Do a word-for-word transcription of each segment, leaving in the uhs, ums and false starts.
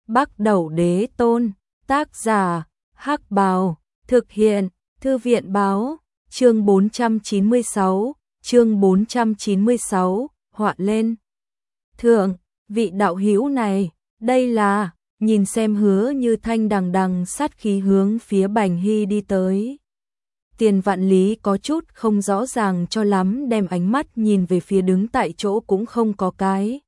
Bắc Đẩu Đế Tôn, tác giả, Hắc Bào, thực hiện, Thư viện báo, chương bốn trăm chín mươi sáu, chương bốn trăm chín mươi sáu, họa lên. Thượng, vị đạo hữu này, đây là, nhìn xem Hứa Như Thanh đằng đằng sát khí hướng phía Bành Hy đi tới. Tiền Vạn Lý có chút không rõ ràng cho lắm, đem ánh mắt nhìn về phía đứng tại chỗ cũng không có cái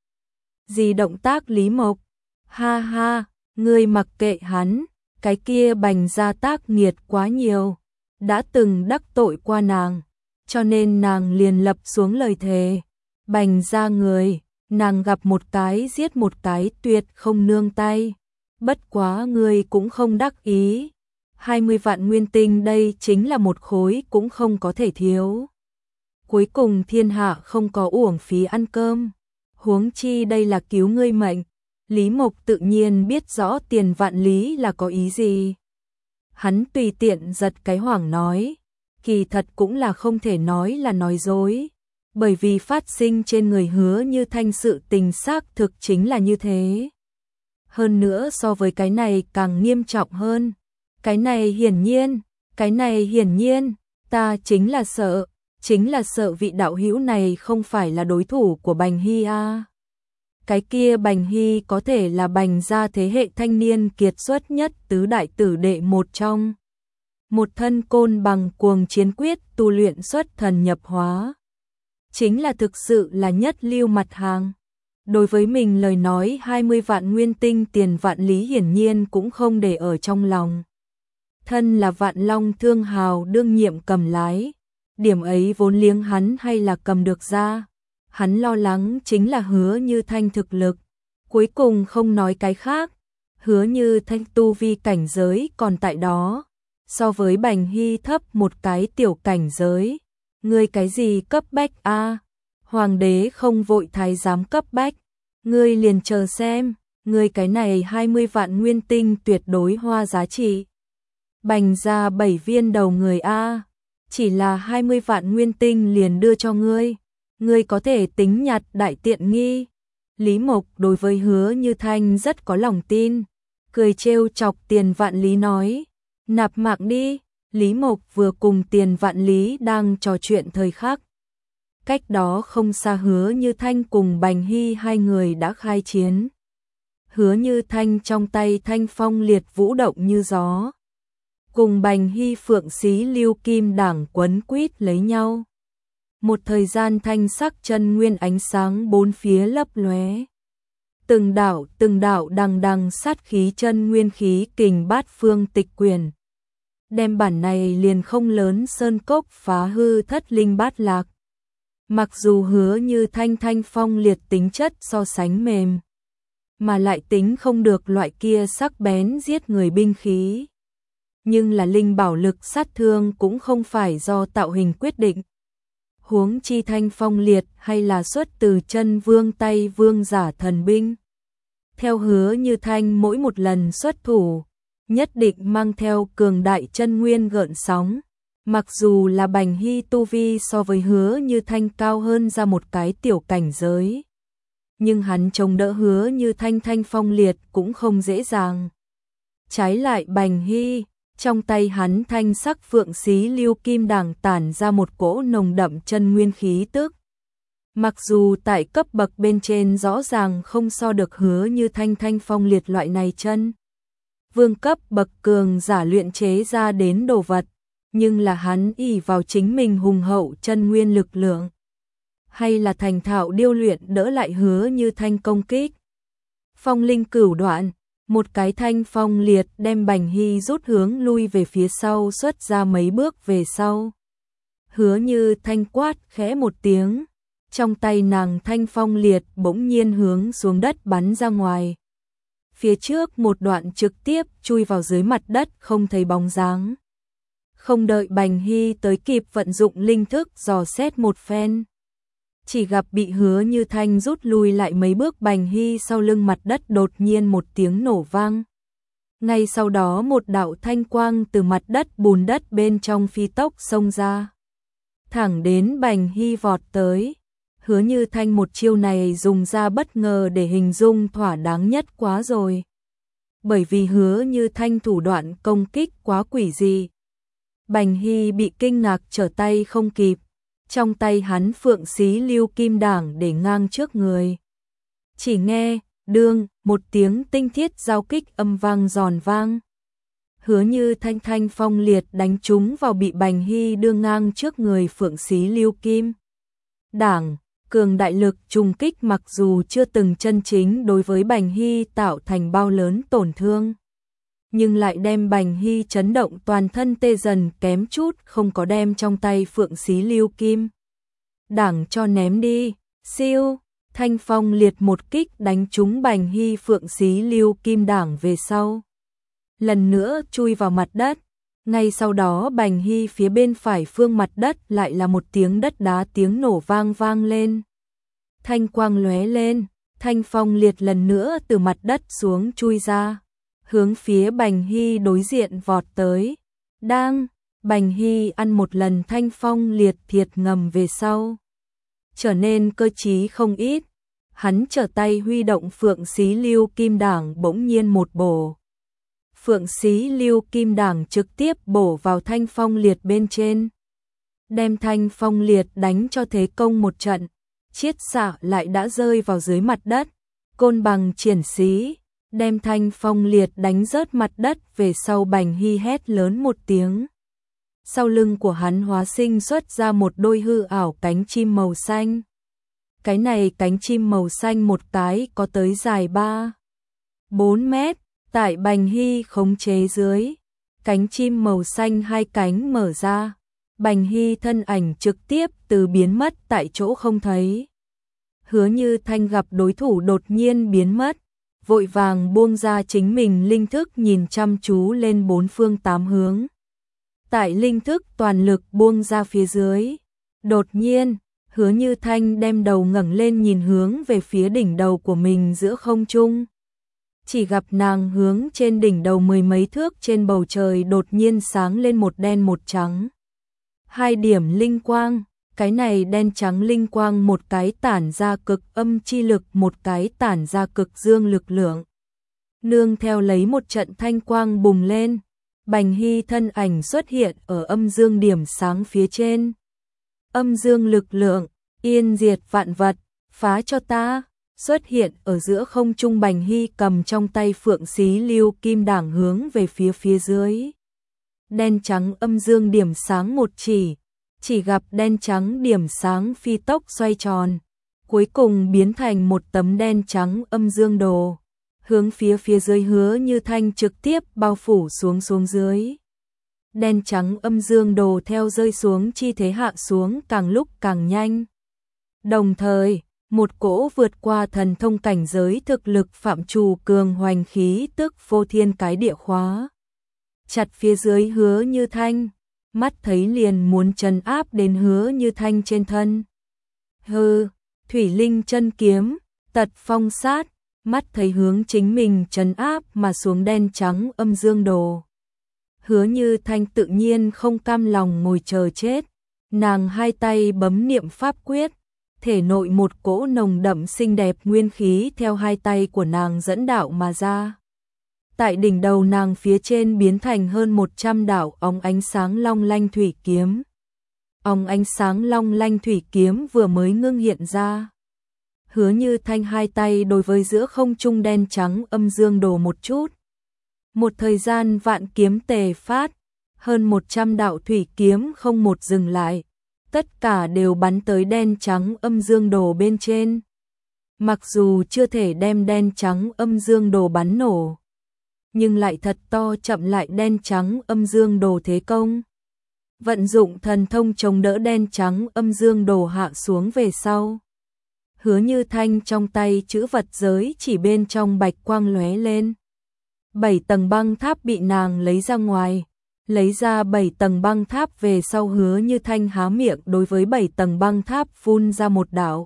gì động tác Lý Mộc. Ha ha, ngươi mặc kệ hắn, cái kia Bành gia tác nghiệt quá nhiều, đã từng đắc tội qua nàng, cho nên nàng liền lập xuống lời thề. Bành gia người, nàng gặp một cái giết một cái, tuyệt không nương tay. Bất quá ngươi cũng không đắc ý, hai mươi vạn nguyên tinh đây chính là một khối cũng không có thể thiếu. Cuối cùng thiên hạ không có uổng phí ăn cơm, huống chi đây là cứu ngươi mệnh. Lý Mộc tự nhiên biết rõ Tiền Vạn Lý là có ý gì. Hắn tùy tiện giật cái hoảng nói, kỳ thật cũng là không thể nói là nói dối, bởi vì phát sinh trên người Hứa Như Thanh sự tình xác thực chính là như thế. Hơn nữa so với cái này càng nghiêm trọng hơn. Cái này hiển nhiên, cái này hiển nhiên, ta chính là sợ, chính là sợ vị đạo hữu này không phải là đối thủ của Bành Hy a. Cái kia Bành Hy có thể là Bành gia thế hệ thanh niên kiệt xuất nhất tứ đại tử đệ một trong. Một thân côn bằng cuồng chiến quyết tu luyện xuất thần nhập hóa. Chính là thực sự là nhất lưu mặt hàng. Đối với mình lời nói hai mươi vạn nguyên tinh Tiền Vạn Lý hiển nhiên cũng không để ở trong lòng. Thân là Vạn Long Thương Hào đương nhiệm cầm lái, điểm ấy vốn liếng hắn hay là cầm được ra. Hắn lo lắng chính là Hứa Như Thanh thực lực. Cuối cùng không nói cái khác, Hứa Như Thanh tu vi cảnh giới còn tại đó, so với Bành Hy thấp một cái tiểu cảnh giới. Ngươi cái gì cấp bách a? Hoàng đế không vội thái giám cấp bách, ngươi liền chờ xem, ngươi cái này hai mươi vạn nguyên tinh tuyệt đối hoa giá trị. Bành ra bảy viên đầu người a, chỉ là hai mươi vạn nguyên tinh liền đưa cho ngươi. Ngươi có thể tính nhặt đại tiện nghi. Lý Mộc đối với Hứa Như Thanh rất có lòng tin, cười trêu chọc Tiền Vạn Lý nói, nạp mạng đi. Lý Mộc vừa cùng Tiền Vạn Lý đang trò chuyện thời khắc. Cách đó không xa Hứa Như Thanh cùng Bành Hy hai người đã khai chiến. Hứa Như Thanh trong tay thanh phong liệt vũ động như gió, cùng Bành Hy phượng xí lưu kim đảng quấn quýt lấy nhau. Một thời gian thanh sắc chân nguyên ánh sáng bốn phía lấp lóe. Từng đạo từng đạo đằng đằng sát khí chân nguyên khí kình bát phương tịch quyền. Đem bản này liền không lớn sơn cốc phá hư thất linh bát lạc. Mặc dù Hứa Như Thanh thanh phong liệt tính chất so sánh mềm, mà lại tính không được loại kia sắc bén giết người binh khí. Nhưng là linh bảo lực sát thương cũng không phải do tạo hình quyết định. Huống chi thanh phong liệt hay là xuất từ chân vương tay vương giả thần binh. Theo Hứa Như Thanh mỗi một lần xuất thủ, nhất định mang theo cường đại chân nguyên gợn sóng. Mặc dù là Bành Hy tu vi so với Hứa Như Thanh cao hơn ra một cái tiểu cảnh giới, nhưng hắn chống đỡ Hứa Như Thanh thanh phong liệt cũng không dễ dàng. Trái lại Bành Hy, trong tay hắn thanh sắc phượng xí lưu kim đảng tản ra một cỗ nồng đậm chân nguyên khí tức. Mặc dù tại cấp bậc bên trên rõ ràng không so được Hứa Như Thanh thanh phong liệt loại này chân vương cấp bậc cường giả luyện chế ra đến đồ vật, nhưng là hắn ỷ vào chính mình hùng hậu chân nguyên lực lượng, hay là thành thạo điêu luyện đỡ lại Hứa Như Thanh công kích. Phong linh cửu đoạn, một cái thanh phong liệt đem Bành Hy rút hướng lui về phía sau xuất ra mấy bước về sau. Hứa Như Thanh quát khẽ một tiếng, trong tay nàng thanh phong liệt bỗng nhiên hướng xuống đất bắn ra ngoài. Phía trước một đoạn trực tiếp chui vào dưới mặt đất không thấy bóng dáng. Không đợi Bành Hy tới kịp vận dụng linh thức dò xét một phen, chỉ gặp bị Hứa Như Thanh rút lui lại mấy bước. Bành Hy sau lưng mặt đất đột nhiên một tiếng nổ vang. Ngay sau đó một đạo thanh quang từ mặt đất bùn đất bên trong phi tốc xông ra, thẳng đến Bành Hy vọt tới. Hứa Như Thanh một chiêu này dùng ra bất ngờ để hình dung thỏa đáng nhất quá rồi. bởi vì Hứa Như Thanh thủ đoạn công kích quá quỷ dị. Bành Hy bị kinh ngạc trở tay không kịp, trong tay hắn phượng xí lưu kim đảng để ngang trước người. Chỉ nghe, đương, một tiếng tinh thiết giao kích âm vang giòn vang. Hứa Như Thanh thanh phong liệt đánh trúng vào bị Bành Hy đưa ngang trước người phượng xí lưu kim đảng. Cường đại lực trùng kích mặc dù chưa từng chân chính đối với Bành Hy tạo thành bao lớn tổn thương, nhưng lại đem Bành Hy chấn động toàn thân tê dần, kém chút không có đem trong tay phượng xí lưu kim đảng cho ném đi. Siêu, thanh phong liệt một kích đánh trúng Bành Hy phượng xí lưu kim đảng về sau, lần nữa chui vào mặt đất. Ngay sau đó Bành Hy phía bên phải phương mặt đất lại là một tiếng đất đá tiếng nổ vang vang lên. Thanh quang lóe lên, thanh phong liệt lần nữa từ mặt đất xuống chui ra, hướng phía Bành Hy đối diện vọt tới. Đang, Bành Hy ăn một lần thanh phong liệt thiệt ngầm về sau, trở nên cơ trí không ít. Hắn trở tay huy động phượng xí lưu kim đảng, bỗng nhiên một bổ. Phượng xí lưu kim đảng trực tiếp bổ vào thanh phong liệt bên trên, đem thanh phong liệt đánh cho thế công một trận, chiết xạ lại đã rơi vào dưới mặt đất. Côn bằng triển xí, đem thanh phong liệt đánh rớt mặt đất về sau. Bành Hy hét lớn một tiếng, sau lưng của hắn hóa sinh xuất ra một đôi hư ảo cánh chim màu xanh. Cái này cánh chim màu xanh một cái có tới dài ba bốn mét. Tại Bành Hy khống chế dưới, cánh chim màu xanh hai cánh mở ra, Bành Hy thân ảnh trực tiếp từ biến mất tại chỗ không thấy. Hứa Như Thanh gặp đối thủ đột nhiên biến mất, vội vàng buông ra chính mình linh thức, nhìn chăm chú lên bốn phương tám hướng. Tại linh thức toàn lực buông ra phía dưới, đột nhiên, Hứa Như Thanh đem đầu ngẩng lên nhìn hướng về phía đỉnh đầu của mình giữa không trung. Chỉ gặp nàng hướng trên đỉnh đầu mười mấy thước trên bầu trời đột nhiên sáng lên một đen một trắng. Hai điểm linh quang, cái này đen trắng linh quang một cái tản ra cực âm chi lực, một cái tản ra cực dương lực lượng. Nương theo lấy một trận thanh quang bùng lên, Bành Hy thân ảnh xuất hiện ở âm dương điểm sáng phía trên. Âm dương lực lượng, yên diệt vạn vật, phá cho ta. Xuất hiện ở giữa không trung, Bành Hy cầm trong tay phượng xí lưu kim đảng hướng về phía phía dưới. Đen trắng âm dương điểm sáng một chỉ, chỉ gặp đen trắng điểm sáng phi tốc xoay tròn, cuối cùng biến thành một tấm đen trắng âm dương đồ, hướng phía phía dưới Hứa Như Thanh trực tiếp bao phủ xuống xuống dưới. Đen trắng âm dương đồ theo rơi xuống chi thế hạ xuống càng lúc càng nhanh. Đồng thời, một cỗ vượt qua thần thông cảnh giới thực lực phạm trù cường hoành khí tức vô thiên cái địa khóa chặt phía dưới Hứa Như Thanh, mắt thấy liền muốn trấn áp đến Hứa Như Thanh trên thân. Hừ, thủy linh chân kiếm, tật phong sát, mắt thấy hướng chính mình trấn áp mà xuống đen trắng âm dương đồ. Hứa Như Thanh tự nhiên không cam lòng ngồi chờ chết, nàng hai tay bấm niệm pháp quyết, thể nội một cỗ nồng đậm xinh đẹp nguyên khí theo hai tay của nàng dẫn đạo mà ra. Tại đỉnh đầu nàng phía trên biến thành hơn một trăm đạo óng ánh sáng long lanh thủy kiếm. Óng ánh sáng long lanh thủy kiếm vừa mới ngưng hiện ra. Hứa Như Thanh hai tay đối với giữa không trung đen trắng âm dương đồ một chút. Một thời gian vạn kiếm tề phát, hơn một trăm đạo thủy kiếm không một dừng lại. Tất cả đều bắn tới đen trắng âm dương đồ bên trên. Mặc dù chưa thể đem đen trắng âm dương đồ bắn nổ, nhưng lại thật to chậm lại đen trắng âm dương đồ thế công. Vận dụng thần thông chống đỡ đen trắng âm dương đồ hạ xuống về sau. Hứa Như Thanh trong tay chữ vật giới chỉ bên trong bạch quang lóe lên. Bảy tầng băng tháp bị nàng lấy ra ngoài. Lấy ra bảy tầng băng tháp về sau, Hứa Như Thanh há miệng đối với bảy tầng băng tháp phun ra một đạo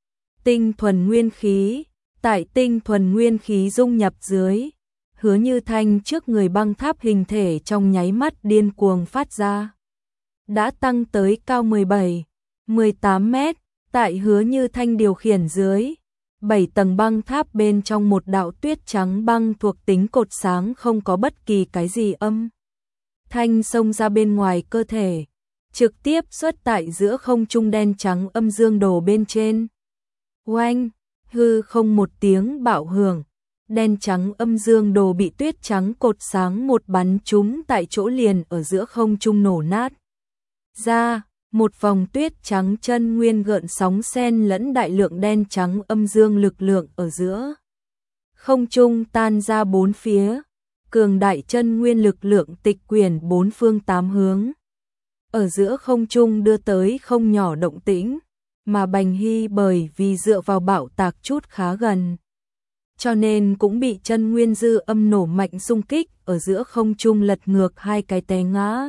tinh thuần nguyên khí. Tại tinh thuần nguyên khí dung nhập dưới, Hứa Như Thanh trước người băng tháp hình thể trong nháy mắt điên cuồng phát ra. Đã tăng tới cao mười bảy, mười tám mét, tại Hứa Như Thanh điều khiển dưới. Bảy tầng băng tháp bên trong một đạo tuyết trắng băng thuộc tính cột sáng không có bất kỳ cái gì âm thanh xông ra bên ngoài cơ thể, trực tiếp xuất tại giữa không trung đen trắng âm dương đồ bên trên. Oanh, hư không một tiếng bạo hưởng, đen trắng âm dương đồ bị tuyết trắng cột sáng một bắn trúng tại chỗ liền ở giữa không trung nổ nát ra, một vòng tuyết trắng chân nguyên gợn sóng xen lẫn đại lượng đen trắng âm dương lực lượng ở giữa không trung tan ra bốn phía, cường đại chân nguyên lực lượng tịch quyển bốn phương tám hướng. Ở giữa không trung đưa tới không nhỏ động tĩnh, mà Bành Hy bởi vì dựa vào bạo tạc chút khá gần, cho nên cũng bị chân nguyên dư âm nổ mạnh xung kích ở giữa không trung lật ngược hai cái té ngã.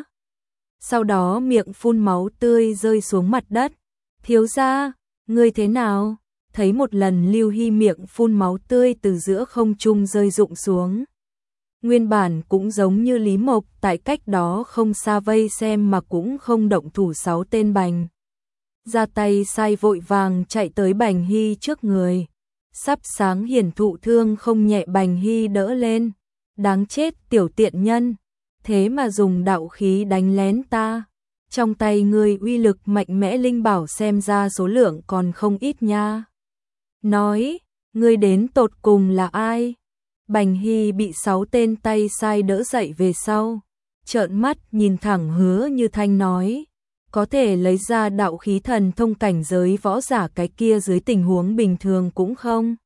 Sau đó miệng phun máu tươi rơi xuống mặt đất. Thiếu gia, ngươi thế nào? Thấy một lần Lưu Hy miệng phun máu tươi từ giữa không trung rơi rụng xuống. Nguyên bản cũng giống như Lý Mộc tại cách đó không xa vây xem mà cũng không động thủ sáu tên Bành. Ra tay sai vội vàng chạy tới Bành Hy trước người. Sắp sáng hiển thụ thương không nhẹ Bành Hy đỡ lên. Đáng chết tiểu tiện nhân, thế mà dùng đạo khí đánh lén ta. Trong tay ngươi uy lực mạnh mẽ linh bảo xem ra số lượng còn không ít nha. Nói, ngươi đến tột cùng là ai? Bành Hy bị sáu tên tay sai đỡ dậy về sau, trợn mắt nhìn thẳng Hứa Như Thanh nói, có thể lấy ra đạo khí thần thông cảnh giới võ giả cái kia dưới tình huống bình thường cũng không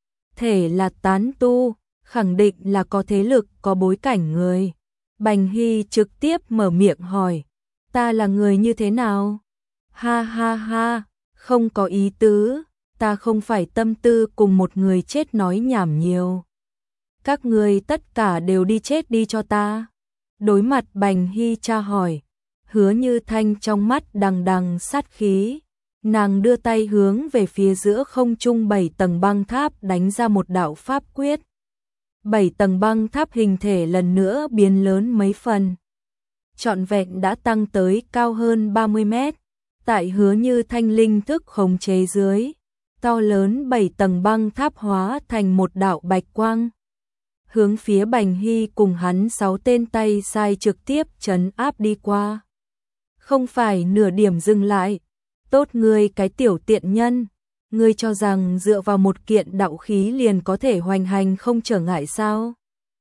thể là tán tu, khẳng định là có thế lực, có bối cảnh người. Bành Hy trực tiếp mở miệng hỏi, ta là người như thế nào? Ha ha ha, không có ý tứ, ta không phải tâm tư cùng một người chết nói nhảm nhiều. Các người tất cả đều đi chết đi cho ta. Đối mặt Bành Hy tra hỏi, Hứa Như Thanh trong mắt đằng đằng sát khí, nàng đưa tay hướng về phía giữa không trung bảy tầng băng tháp đánh ra một đạo pháp quyết. Bảy tầng băng tháp hình thể lần nữa biến lớn mấy phần, trọn vẹn đã tăng tới cao hơn ba mươi mét. Tại Hứa Như Thanh linh thức khống chế dưới, to lớn bảy tầng băng tháp hóa thành một đạo bạch quang, hướng phía Bành Hy cùng hắn sáu tên tay sai trực tiếp trấn áp đi qua. Không phải nửa điểm dừng lại. Tốt ngươi cái tiểu tiện nhân, ngươi cho rằng dựa vào một kiện đạo khí liền có thể hoành hành không trở ngại sao?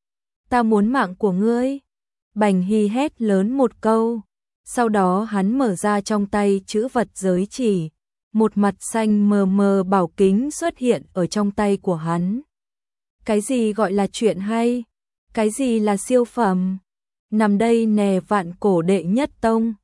Ta muốn mạng của ngươi. Bành Hy hét lớn một câu, sau đó hắn mở ra trong tay chữ vật giới chỉ, một mặt xanh mờ mờ bảo kính xuất hiện ở trong tay của hắn. Cái gì gọi là chuyện hay? Cái gì là siêu phẩm? Nằm đây nè vạn cổ đệ nhất tông,